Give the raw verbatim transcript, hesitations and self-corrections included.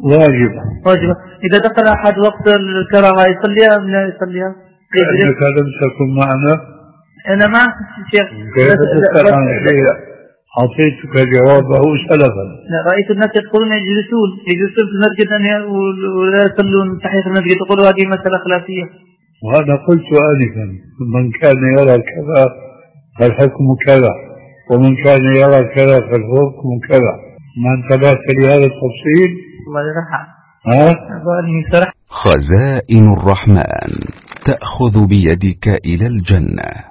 واجبة. واجبة. إذا دخل أحد وقت الكراهة يصليها أم لا يصليها؟ لأنك لم تكن معنا. أنا معك شيخ. كيف تسأل عن شيء أعطيتك جوابه سلفا؟ لا، رأيت الناس يدخلون يجلسون يجلسون في المسجد ولا يصلون تحية المسجد، يقولوا هذه مسألة خلافية. وأنا قلت آنفا من كان يرى كذا فالحكم كذا، ومن كان يرى كذا فالحكم كذا. ما انتبهت لهذا التفصيل؟ الله يرحم. ها؟ خزائن الرحمن تأخذ بيدك إلى الجنة.